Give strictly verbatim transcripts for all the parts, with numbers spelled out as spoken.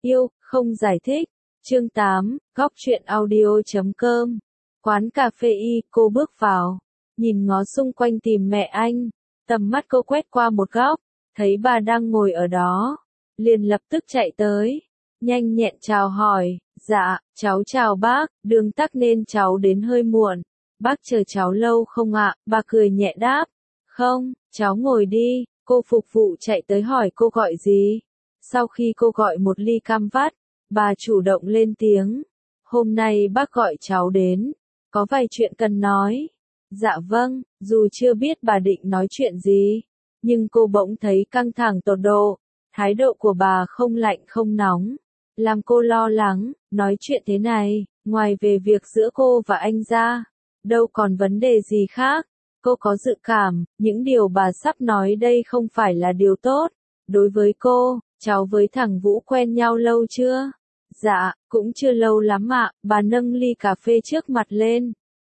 Yêu, không giải thích. Chương tám, góc truyện audio chấm com. Quán cà phê y, cô bước vào, nhìn ngó xung quanh tìm mẹ anh. Tầm mắt cô quét qua một góc, thấy bà đang ngồi ở đó, liền lập tức chạy tới, nhanh nhẹn chào hỏi. Dạ, cháu chào bác, đường tắc nên cháu đến hơi muộn. Bác chờ cháu lâu không ạ? Bà cười nhẹ đáp. Không, cháu ngồi đi. Cô phục vụ chạy tới hỏi cô gọi gì. Sau khi cô gọi một ly cam vắt, bà chủ động lên tiếng. Hôm nay bác gọi cháu đến, có vài chuyện cần nói. Dạ vâng, dù chưa biết bà định nói chuyện gì, nhưng cô bỗng thấy căng thẳng tột độ. Thái độ của bà không lạnh không nóng, làm cô lo lắng. Nói chuyện thế này, ngoài về việc giữa cô và anh ra, đâu còn vấn đề gì khác. Cô có dự cảm, những điều bà sắp nói đây không phải là điều tốt. Đối với cô, cháu với thằng Vũ quen nhau lâu chưa? Dạ, cũng chưa lâu lắm ạ. Bà nâng ly cà phê trước mặt lên.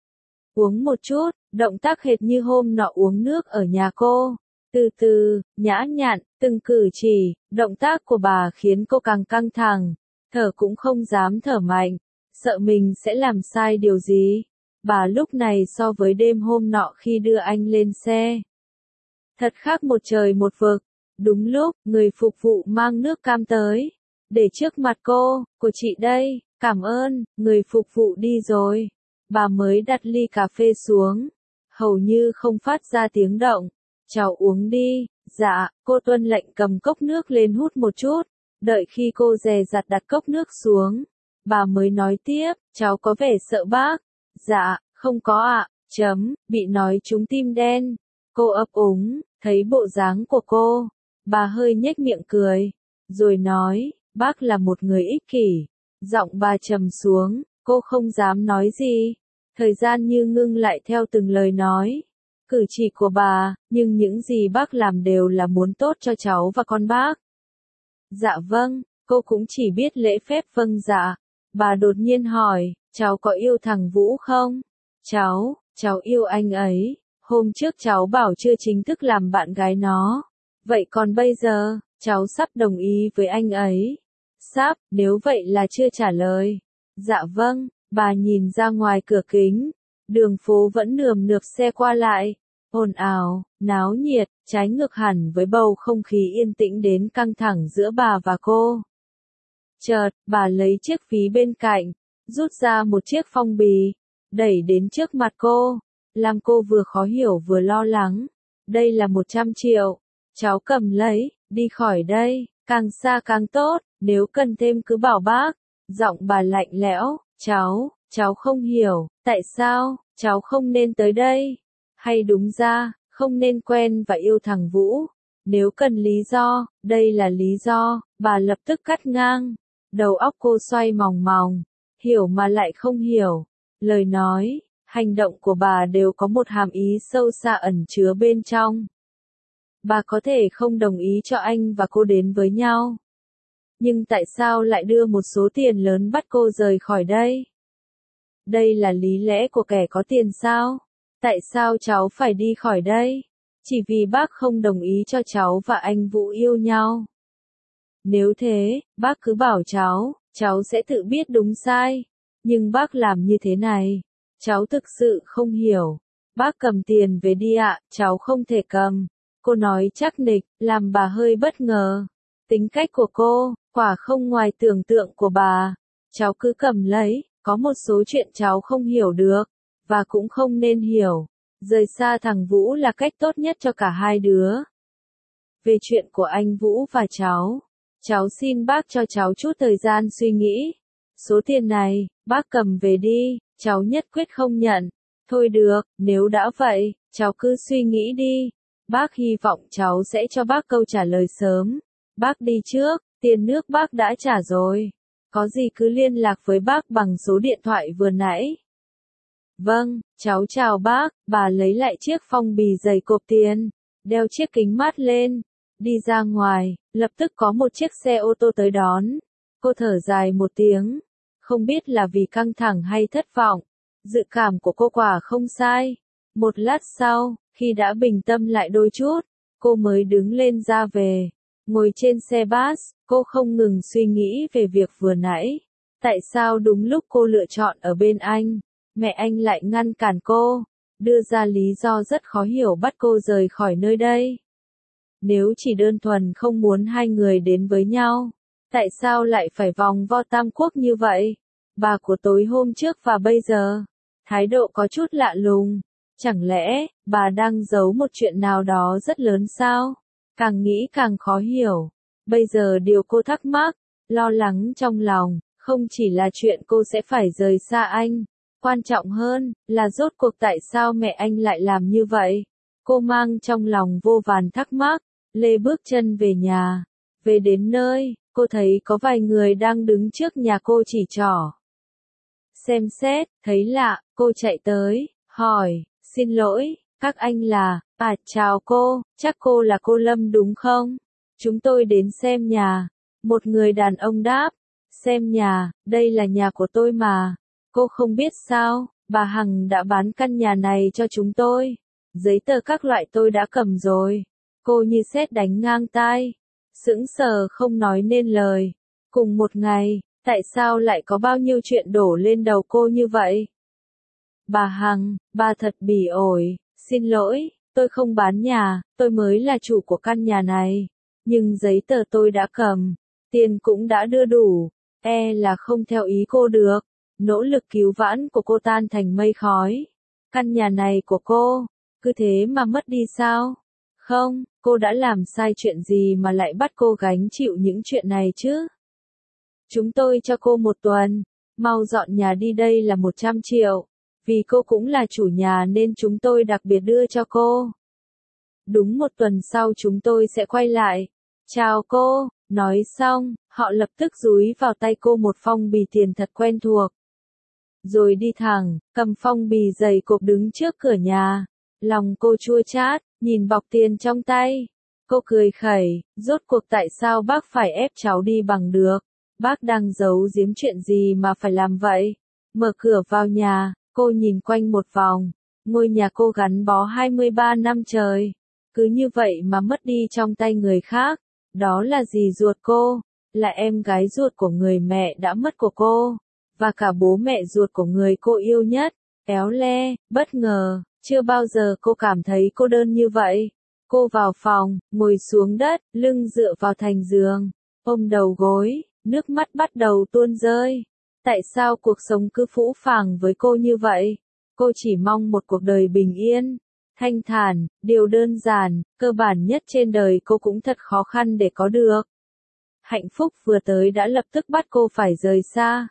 Uống một chút, động tác hệt như hôm nọ uống nước ở nhà cô. Từ từ, nhã nhặn, từng cử chỉ, động tác của bà khiến cô càng căng thẳng. Thở cũng không dám thở mạnh, sợ mình sẽ làm sai điều gì. Bà lúc này so với đêm hôm nọ khi đưa anh lên xe, thật khác một trời một vực. Đúng lúc, người phục vụ mang nước cam tới, để trước mặt cô. Của chị đây, cảm ơn. Người phục vụ đi rồi, bà mới đặt ly cà phê xuống, hầu như không phát ra tiếng động. Cháu uống đi. Dạ, cô tuân lệnh cầm cốc nước lên hút một chút. Đợi khi cô dè dặt đặt cốc nước xuống, bà mới nói tiếp. Cháu có vẻ sợ bác. Dạ, không có ạ. Chấm, bị nói trúng tim đen. Cô ấp úng, thấy bộ dáng của cô, bà hơi nhếch miệng cười, rồi nói, bác là một người ích kỷ. Giọng bà trầm xuống, cô không dám nói gì. Thời gian như ngưng lại theo từng lời nói, cử chỉ của bà, nhưng những gì bác làm đều là muốn tốt cho cháu và con bác. Dạ vâng, cô cũng chỉ biết lễ phép vâng dạ. Bà đột nhiên hỏi, cháu có yêu thằng Vũ không? Cháu, cháu yêu anh ấy. Hôm trước cháu bảo chưa chính thức làm bạn gái nó. Vậy còn bây giờ, cháu sắp đồng ý với anh ấy. Sắp, nếu vậy là chưa trả lời. Dạ vâng, bà nhìn ra ngoài cửa kính. Đường phố vẫn nườm nượp xe qua lại, ồn ào, náo nhiệt, trái ngược hẳn với bầu không khí yên tĩnh đến căng thẳng giữa bà và cô. Chợt, bà lấy chiếc ví bên cạnh, rút ra một chiếc phong bì, đẩy đến trước mặt cô, làm cô vừa khó hiểu vừa lo lắng. Đây là một trăm triệu, cháu cầm lấy, đi khỏi đây, càng xa càng tốt, nếu cần thêm cứ bảo bác. Giọng bà lạnh lẽo. Cháu, cháu không hiểu, tại sao, cháu không nên tới đây? Hay đúng ra, không nên quen và yêu thằng Vũ. Nếu cần lý do, đây là lý do. Bà lập tức cắt ngang. Đầu óc cô xoay mòng mòng, hiểu mà lại không hiểu. Lời nói, hành động của bà đều có một hàm ý sâu xa ẩn chứa bên trong. Bà có thể không đồng ý cho anh và cô đến với nhau, nhưng tại sao lại đưa một số tiền lớn bắt cô rời khỏi đây? Đây là lý lẽ của kẻ có tiền sao? Tại sao cháu phải đi khỏi đây? Chỉ vì bác không đồng ý cho cháu và anh Vũ yêu nhau. Nếu thế, bác cứ bảo cháu, cháu sẽ tự biết đúng sai. Nhưng bác làm như thế này, cháu thực sự không hiểu. Bác cầm tiền về đi ạ. Cháu không thể cầm. Cô nói chắc nịch, làm bà hơi bất ngờ. Tính cách của cô, quả không ngoài tưởng tượng của bà. Cháu cứ cầm lấy, có một số chuyện cháu không hiểu được, và cũng không nên hiểu. Rời xa thằng Vũ là cách tốt nhất cho cả hai đứa. Về chuyện của anh Vũ và cháu, cháu xin bác cho cháu chút thời gian suy nghĩ. Số tiền này, bác cầm về đi, cháu nhất quyết không nhận. Thôi được, nếu đã vậy, cháu cứ suy nghĩ đi. Bác hy vọng cháu sẽ cho bác câu trả lời sớm. Bác đi trước, tiền nước bác đã trả rồi. Có gì cứ liên lạc với bác bằng số điện thoại vừa nãy. Vâng, cháu chào bác. Bà lấy lại chiếc phong bì dày cộp tiền, đeo chiếc kính mát lên, đi ra ngoài. Lập tức có một chiếc xe ô tô tới đón. Cô thở dài một tiếng, không biết là vì căng thẳng hay thất vọng. Dự cảm của cô quả không sai. Một lát sau, khi đã bình tâm lại đôi chút, cô mới đứng lên ra về. Ngồi trên xe bus, cô không ngừng suy nghĩ về việc vừa nãy. Tại sao đúng lúc cô lựa chọn ở bên anh, mẹ anh lại ngăn cản cô, đưa ra lý do rất khó hiểu bắt cô rời khỏi nơi đây. Nếu chỉ đơn thuần không muốn hai người đến với nhau, tại sao lại phải vòng vo Tam Quốc như vậy? Bà của tối hôm trước và bây giờ, thái độ có chút lạ lùng. Chẳng lẽ, bà đang giấu một chuyện nào đó rất lớn sao? Càng nghĩ càng khó hiểu. Bây giờ điều cô thắc mắc, lo lắng trong lòng, không chỉ là chuyện cô sẽ phải rời xa anh. Quan trọng hơn, là rốt cuộc tại sao mẹ anh lại làm như vậy? Cô mang trong lòng vô vàn thắc mắc, lê bước chân về nhà. Về đến nơi, cô thấy có vài người đang đứng trước nhà cô chỉ trỏ. Xem xét, thấy lạ, cô chạy tới, hỏi, xin lỗi, các anh là, à chào cô, chắc cô là cô Lâm đúng không? Chúng tôi đến xem nhà. Một người đàn ông đáp, xem nhà, đây là nhà của tôi mà. Cô không biết sao, bà Hằng đã bán căn nhà này cho chúng tôi. Giấy tờ các loại tôi đã cầm rồi. Cô như sét đánh ngang tai. Sững sờ không nói nên lời. Cùng một ngày, tại sao lại có bao nhiêu chuyện đổ lên đầu cô như vậy? Bà Hằng, bà thật bỉ ổi, xin lỗi, tôi không bán nhà, tôi mới là chủ của căn nhà này. Nhưng giấy tờ tôi đã cầm, tiền cũng đã đưa đủ, e là không theo ý cô được. Nỗ lực cứu vãn của cô tan thành mây khói. Căn nhà này của cô, cứ thế mà mất đi sao? Không, cô đã làm sai chuyện gì mà lại bắt cô gánh chịu những chuyện này chứ? Chúng tôi cho cô một tuần, mau dọn nhà đi, đây là một trăm triệu. Vì cô cũng là chủ nhà nên chúng tôi đặc biệt đưa cho cô. Đúng một tuần sau chúng tôi sẽ quay lại. Chào cô, nói xong, họ lập tức dúi vào tay cô một phong bì tiền thật quen thuộc. Rồi đi thẳng, cầm phong bì dày cộp đứng trước cửa nhà. Lòng cô chua chát, nhìn bọc tiền trong tay. Cô cười khẩy, rốt cuộc tại sao bác phải ép cháu đi bằng được? Bác đang giấu giếm chuyện gì mà phải làm vậy? Mở cửa vào nhà, cô nhìn quanh một vòng. Ngôi nhà cô gắn bó hai mươi ba năm trời. Cứ như vậy mà mất đi trong tay người khác. Đó là dì ruột cô, là em gái ruột của người mẹ đã mất của cô. Và cả bố mẹ ruột của người cô yêu nhất. Éo le, bất ngờ, chưa bao giờ cô cảm thấy cô đơn như vậy. Cô vào phòng, ngồi xuống đất, lưng dựa vào thành giường, ôm đầu gối, nước mắt bắt đầu tuôn rơi. Tại sao cuộc sống cứ phũ phàng với cô như vậy? Cô chỉ mong một cuộc đời bình yên, thanh thản, điều đơn giản, cơ bản nhất trên đời cô cũng thật khó khăn để có được. Hạnh phúc vừa tới đã lập tức bắt cô phải rời xa.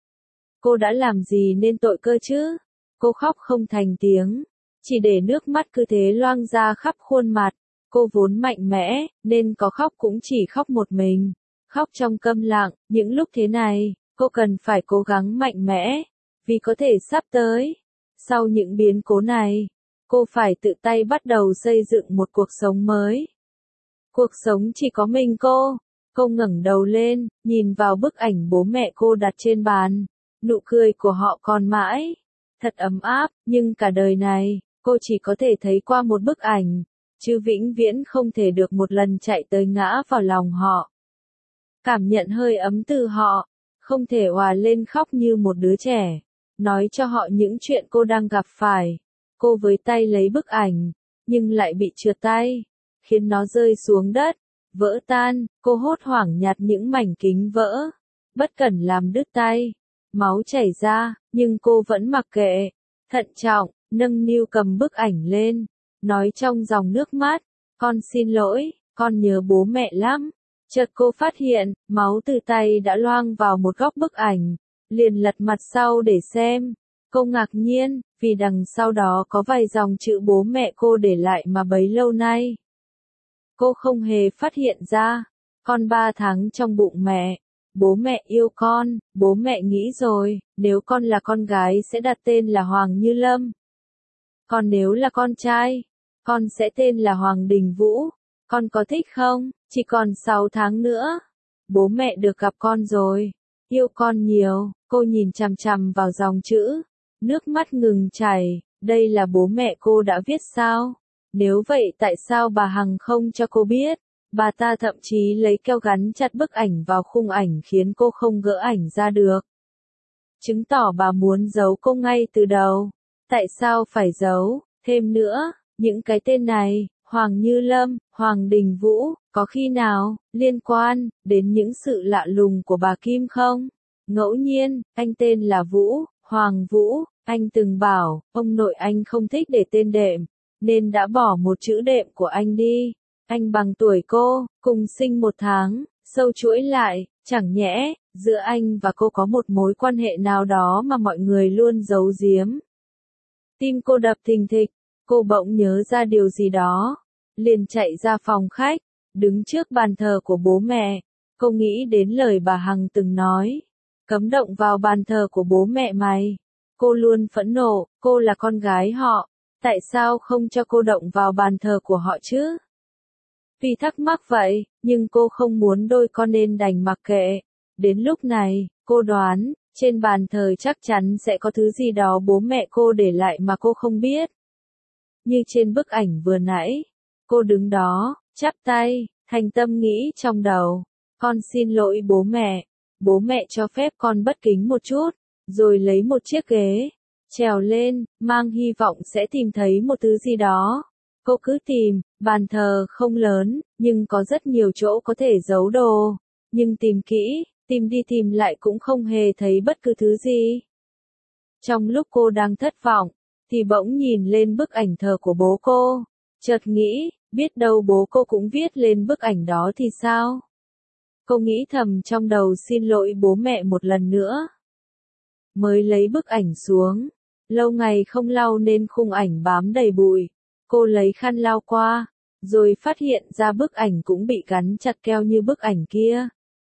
Cô đã làm gì nên tội cơ chứ? Cô khóc không thành tiếng, chỉ để nước mắt cứ thế loang ra khắp khuôn mặt. Cô vốn mạnh mẽ, nên có khóc cũng chỉ khóc một mình. Khóc trong câm lặng, những lúc thế này, cô cần phải cố gắng mạnh mẽ, vì có thể sắp tới. Sau những biến cố này, cô phải tự tay bắt đầu xây dựng một cuộc sống mới. Cuộc sống chỉ có mình cô. Cô ngẩng đầu lên, nhìn vào bức ảnh bố mẹ cô đặt trên bàn. Nụ cười của họ còn mãi. Thật ấm áp, nhưng cả đời này, cô chỉ có thể thấy qua một bức ảnh, chứ vĩnh viễn không thể được một lần chạy tới ngã vào lòng họ. Cảm nhận hơi ấm từ họ, không thể òa lên khóc như một đứa trẻ, nói cho họ những chuyện cô đang gặp phải. Cô với tay lấy bức ảnh, nhưng lại bị trượt tay, khiến nó rơi xuống đất, vỡ tan. Cô hốt hoảng nhặt những mảnh kính vỡ, bất cẩn làm đứt tay, máu chảy ra, nhưng cô vẫn mặc kệ, thận trọng, nâng niu cầm bức ảnh lên, nói trong dòng nước mắt, con xin lỗi, con nhớ bố mẹ lắm. Chợt cô phát hiện, máu từ tay đã loang vào một góc bức ảnh, liền lật mặt sau để xem. Cô ngạc nhiên, vì đằng sau đó có vài dòng chữ bố mẹ cô để lại mà bấy lâu nay. Cô không hề phát hiện ra, con ba tháng trong bụng mẹ. Bố mẹ yêu con, bố mẹ nghĩ rồi, nếu con là con gái sẽ đặt tên là Hoàng Như Lâm. Còn nếu là con trai, con sẽ tên là Hoàng Đình Vũ. Con có thích không? Chỉ còn sáu tháng nữa. Bố mẹ được gặp con rồi. Yêu con nhiều. Cô nhìn chằm chằm vào dòng chữ. Nước mắt ngừng chảy. Đây là bố mẹ cô đã viết sao? Nếu vậy tại sao bà Hằng không cho cô biết? Bà ta thậm chí lấy keo gắn chặt bức ảnh vào khung ảnh khiến cô không gỡ ảnh ra được. Chứng tỏ bà muốn giấu cô ngay từ đầu. Tại sao phải giấu? Thêm nữa, những cái tên này, Hoàng Như Lâm, Hoàng Đình Vũ, có khi nào liên quan đến những sự lạ lùng của bà Kim không? Ngẫu nhiên, anh tên là Vũ, Hoàng Vũ, anh từng bảo, ông nội anh không thích để tên đệm, nên đã bỏ một chữ đệm của anh đi. Anh bằng tuổi cô, cùng sinh một tháng, sâu chuỗi lại, chẳng nhẽ, giữa anh và cô có một mối quan hệ nào đó mà mọi người luôn giấu giếm. Tim cô đập thình thịch, cô bỗng nhớ ra điều gì đó, liền chạy ra phòng khách, đứng trước bàn thờ của bố mẹ. Cô nghĩ đến lời bà Hằng từng nói, cấm động vào bàn thờ của bố mẹ mày. Cô luôn phẫn nộ, cô là con gái họ, tại sao không cho cô động vào bàn thờ của họ chứ? Vì thắc mắc vậy, nhưng cô không muốn đôi con nên đành mặc kệ. Đến lúc này, cô đoán, trên bàn thờ chắc chắn sẽ có thứ gì đó bố mẹ cô để lại mà cô không biết. Như trên bức ảnh vừa nãy, cô đứng đó, chắp tay, thành tâm nghĩ trong đầu. Con xin lỗi bố mẹ, bố mẹ cho phép con bất kính một chút, rồi lấy một chiếc ghế, trèo lên, mang hy vọng sẽ tìm thấy một thứ gì đó. Cô cứ tìm, bàn thờ không lớn, nhưng có rất nhiều chỗ có thể giấu đồ. Nhưng tìm kỹ, tìm đi tìm lại cũng không hề thấy bất cứ thứ gì. Trong lúc cô đang thất vọng, thì bỗng nhìn lên bức ảnh thờ của bố cô. Chợt nghĩ, biết đâu bố cô cũng viết lên bức ảnh đó thì sao? Cô nghĩ thầm trong đầu xin lỗi bố mẹ một lần nữa. Mới lấy bức ảnh xuống, lâu ngày không lau nên khung ảnh bám đầy bụi. Cô lấy khăn lau qua, rồi phát hiện ra bức ảnh cũng bị gắn chặt keo như bức ảnh kia.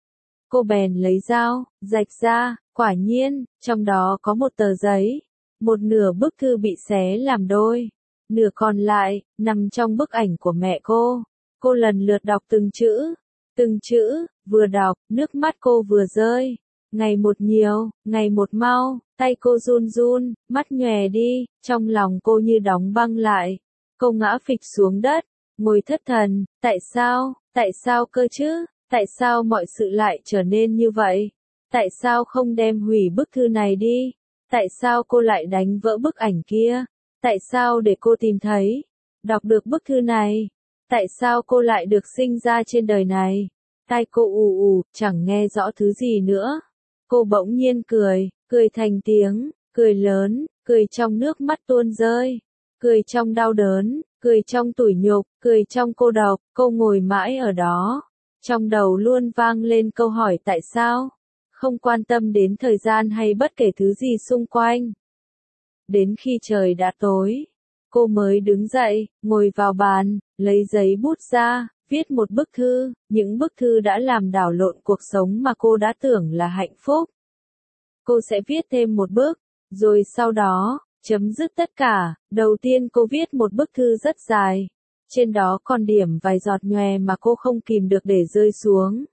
Cô bèn lấy dao, rạch ra, quả nhiên, trong đó có một tờ giấy. Một nửa bức thư bị xé làm đôi, nửa còn lại, nằm trong bức ảnh của mẹ cô. Cô lần lượt đọc từng chữ, từng chữ, vừa đọc, nước mắt cô vừa rơi. Ngày một nhiều, ngày một mau, tay cô run run, mắt nhòe đi, trong lòng cô như đóng băng lại. Cô ngã phịch xuống đất, ngồi thất thần, tại sao, tại sao cơ chứ, tại sao mọi sự lại trở nên như vậy, tại sao không đem hủy bức thư này đi, tại sao cô lại đánh vỡ bức ảnh kia, tại sao để cô tìm thấy, đọc được bức thư này, tại sao cô lại được sinh ra trên đời này, tai cô ù ù, chẳng nghe rõ thứ gì nữa. Cô bỗng nhiên cười, cười thành tiếng, cười lớn, cười trong nước mắt tuôn rơi. Cười trong đau đớn, cười trong tủi nhục, cười trong cô độc, cô ngồi mãi ở đó. Trong đầu luôn vang lên câu hỏi tại sao, không quan tâm đến thời gian hay bất kể thứ gì xung quanh. Đến khi trời đã tối, cô mới đứng dậy, ngồi vào bàn, lấy giấy bút ra, viết một bức thư, những bức thư đã làm đảo lộn cuộc sống mà cô đã tưởng là hạnh phúc. Cô sẽ viết thêm một bức, rồi sau đó, chấm dứt tất cả. Đầu tiên cô viết một bức thư rất dài, trên đó còn điểm vài giọt nhòe mà cô không kìm được để rơi xuống.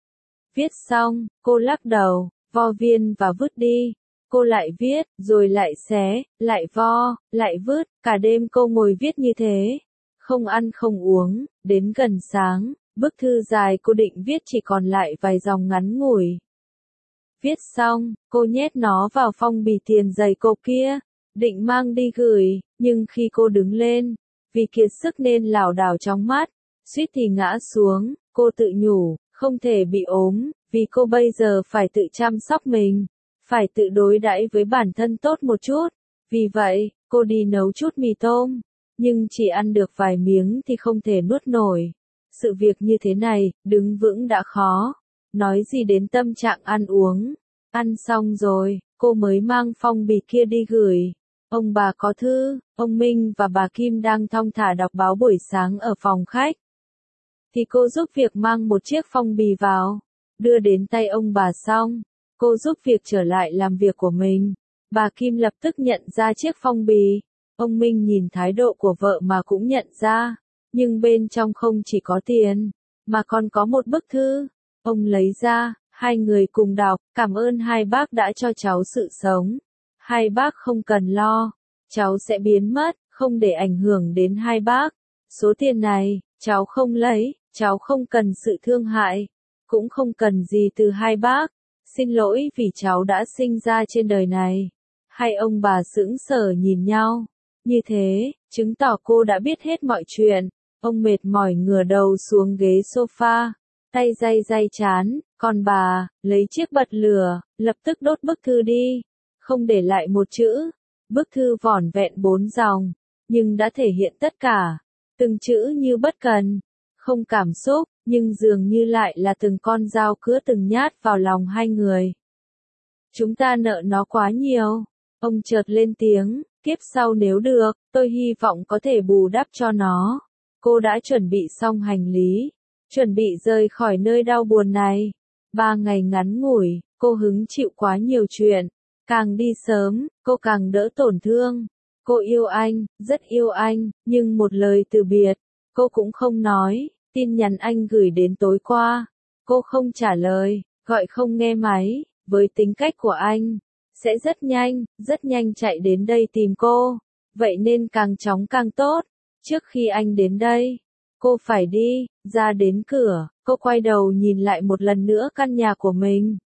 Viết xong, cô lắc đầu, vo viên và vứt đi. Cô lại viết, rồi lại xé, lại vo, lại vứt, cả đêm cô ngồi viết như thế, không ăn không uống, đến gần sáng, bức thư dài cô định viết chỉ còn lại vài dòng ngắn ngủi. Viết xong, cô nhét nó vào phong bì tiền dày cộp kia, định mang đi gửi, nhưng khi cô đứng lên, vì kiệt sức nên lảo đảo chóng mắt, suýt thì ngã xuống, cô tự nhủ, không thể bị ốm, vì cô bây giờ phải tự chăm sóc mình, phải tự đối đãi với bản thân tốt một chút. Vì vậy, cô đi nấu chút mì tôm, nhưng chỉ ăn được vài miếng thì không thể nuốt nổi. Sự việc như thế này, đứng vững đã khó, nói gì đến tâm trạng ăn uống. Ăn xong rồi, cô mới mang phong bì kia đi gửi. Ông bà có thư, ông Minh và bà Kim đang thong thả đọc báo buổi sáng ở phòng khách. Thì cô giúp việc mang một chiếc phong bì vào, đưa đến tay ông bà xong, cô giúp việc trở lại làm việc của mình. Bà Kim lập tức nhận ra chiếc phong bì. Ông Minh nhìn thái độ của vợ mà cũng nhận ra, nhưng bên trong không chỉ có tiền, mà còn có một bức thư. Ông lấy ra, hai người cùng đọc, cảm ơn hai bác đã cho cháu sự sống. Hai bác không cần lo, cháu sẽ biến mất, không để ảnh hưởng đến hai bác. Số tiền này, cháu không lấy, cháu không cần sự thương hại, cũng không cần gì từ hai bác, xin lỗi vì cháu đã sinh ra trên đời này. Hai ông bà sững sờ nhìn nhau, như thế, chứng tỏ cô đã biết hết mọi chuyện. Ông mệt mỏi ngửa đầu xuống ghế sofa, tay day day chán, còn bà, lấy chiếc bật lửa, lập tức đốt bức thư đi, không để lại một chữ. Bức thư vỏn vẹn bốn dòng, nhưng đã thể hiện tất cả, từng chữ như bất cần, không cảm xúc, nhưng dường như lại là từng con dao cứa từng nhát vào lòng hai người. Chúng ta nợ nó quá nhiều, ông chợt lên tiếng, kiếp sau nếu được, tôi hy vọng có thể bù đắp cho nó. Cô đã chuẩn bị xong hành lý, chuẩn bị rời khỏi nơi đau buồn này. Ba ngày ngắn ngủi, cô hứng chịu quá nhiều chuyện. Càng đi sớm, cô càng đỡ tổn thương. Cô yêu anh, rất yêu anh, nhưng một lời từ biệt, cô cũng không nói. Tin nhắn anh gửi đến tối qua, cô không trả lời, gọi không nghe máy. Với tính cách của anh, sẽ rất nhanh, rất nhanh chạy đến đây tìm cô. Vậy nên càng chóng càng tốt. Trước khi anh đến đây, cô phải đi, ra đến cửa, cô quay đầu nhìn lại một lần nữa căn nhà của mình.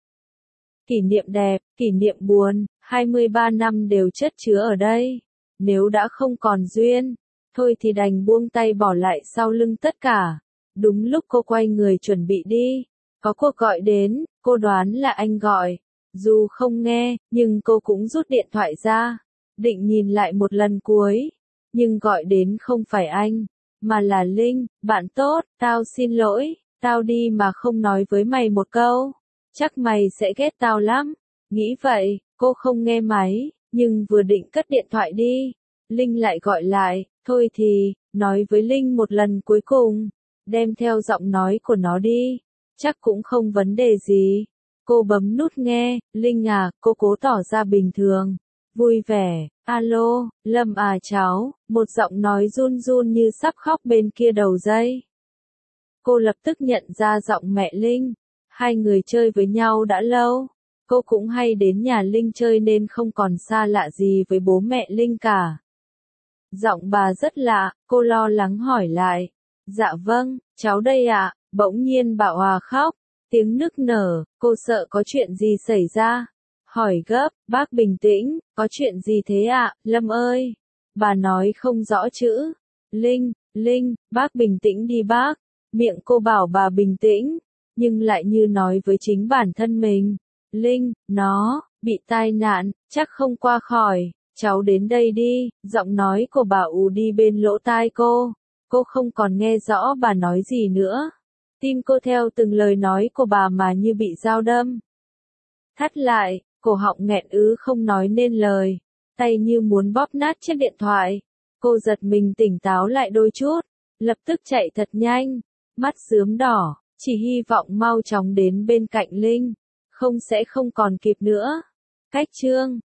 Kỷ niệm đẹp, kỷ niệm buồn, hai mươi ba năm đều chất chứa ở đây. Nếu đã không còn duyên, thôi thì đành buông tay bỏ lại sau lưng tất cả. Đúng lúc cô quay người chuẩn bị đi, có cuộc gọi đến, cô đoán là anh gọi. Dù không nghe, nhưng cô cũng rút điện thoại ra, định nhìn lại một lần cuối. Nhưng gọi đến không phải anh, mà là Linh. Bạn tốt, tao xin lỗi, tao đi mà không nói với mày một câu. Chắc mày sẽ ghét tao lắm. Nghĩ vậy, cô không nghe máy, nhưng vừa định cất điện thoại đi, Linh lại gọi lại, thôi thì, nói với Linh một lần cuối cùng, đem theo giọng nói của nó đi, chắc cũng không vấn đề gì. Cô bấm nút nghe, Linh à, cô cố tỏ ra bình thường, vui vẻ, alo, Lâm à cháu, một giọng nói run run như sắp khóc bên kia đầu dây. Cô lập tức nhận ra giọng mẹ Linh, hai người chơi với nhau đã lâu, cô cũng hay đến nhà Linh chơi nên không còn xa lạ gì với bố mẹ Linh cả. Giọng bà rất lạ, cô lo lắng hỏi lại, dạ vâng, cháu đây ạ, bỗng nhiên Bảo Hòa khóc, tiếng nức nở, cô sợ có chuyện gì xảy ra. Hỏi gấp, bác bình tĩnh, có chuyện gì thế ạ, Lâm ơi? Bà nói không rõ chữ. Linh, Linh, bác bình tĩnh đi bác. Miệng cô bảo bà bình tĩnh, nhưng lại như nói với chính bản thân mình. Linh, nó, bị tai nạn, chắc không qua khỏi, cháu đến đây đi. Giọng nói của bà ù đi bên lỗ tai cô. Cô không còn nghe rõ bà nói gì nữa. Tim cô theo từng lời nói của bà mà như bị dao đâm. Thắt lại, cổ họng nghẹn ứ không nói nên lời, tay như muốn bóp nát chiếc điện thoại. Cô giật mình tỉnh táo lại đôi chút, lập tức chạy thật nhanh, mắt rướm đỏ, chỉ hy vọng mau chóng đến bên cạnh Linh, không sẽ không còn kịp nữa. Cách chương